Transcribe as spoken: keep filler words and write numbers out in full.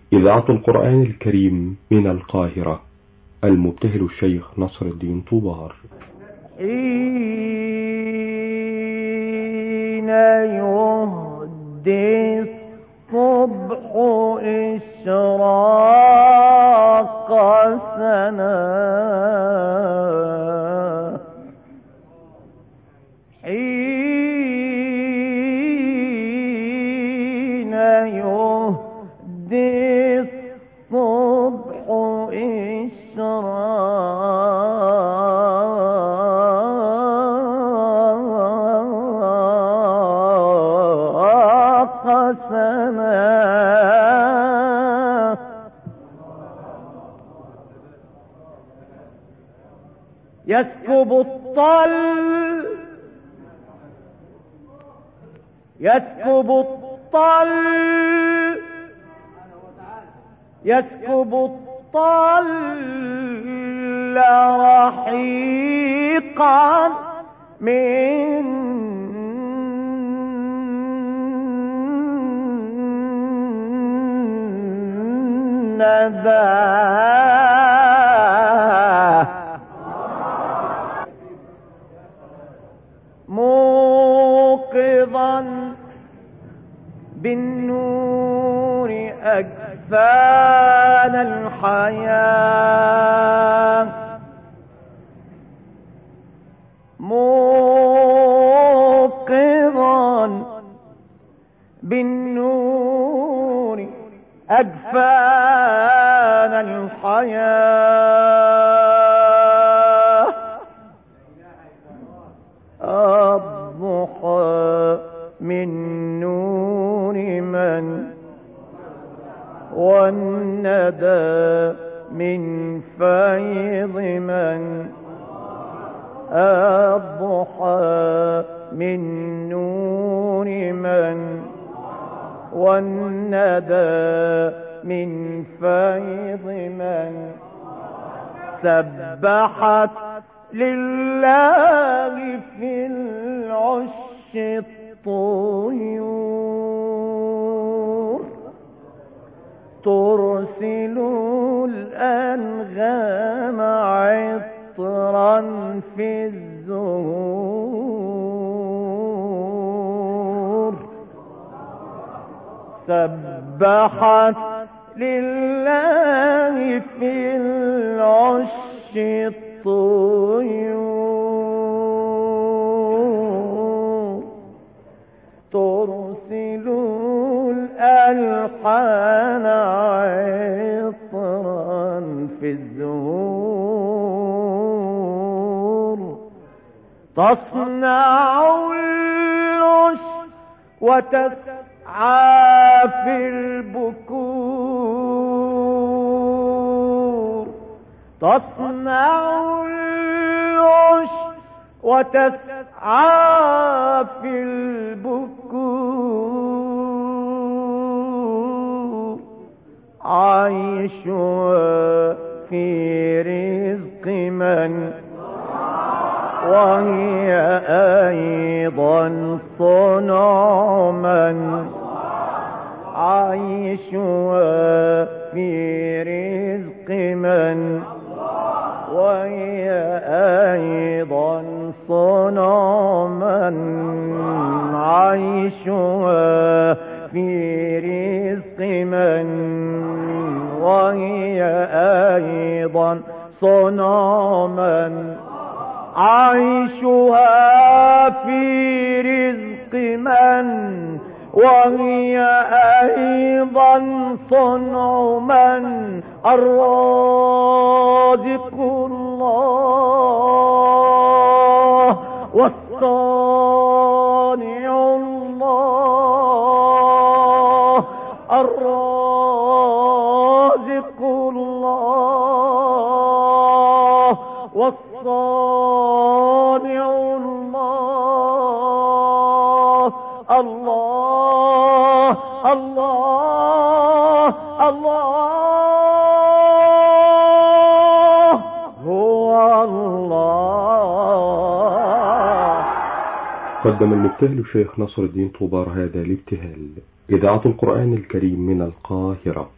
إذاعة القرآن الكريم من القاهرة. المبتهل الشيخ نصر الدين طوبار. حين يهدي الصبح إشراق سنا، حين يهدي الصبح إشراق سنا، يسكب الطل يسكب الطل يسكب الطل رحيقا من نداه، موقظا بالنور أجفان الحياة، موقظا بالنور أجفان الحياة، الضحى من نور من، والندى من فيض من، الضحى من نور من، والندى من فيض من، سبحت لله في العش الطيور، ترسل الأنغام عطرا في الزهور، سبحت لله في العش الطيور، ترسل الألحان عطرا في الزهور، تصنع العش وتسعى في البكور، تصنع العش وتسعى في البكور، عيشها في رزق من، وهي أيضا صنع من، عيشها في رزق من، وهي أيضا صنع من، عيشها في رزق من، وهي أيضا صنع من، عيشها في رزق من، وهي أيضا صنع من، الرازق الله والصانع الله، الرازق الله والصانع الله، الله الله الله هو الله. قدم المبتهل الشيخ نصر الدين طوبار هذا الابتهال. إذاعة القرآن الكريم من القاهرة.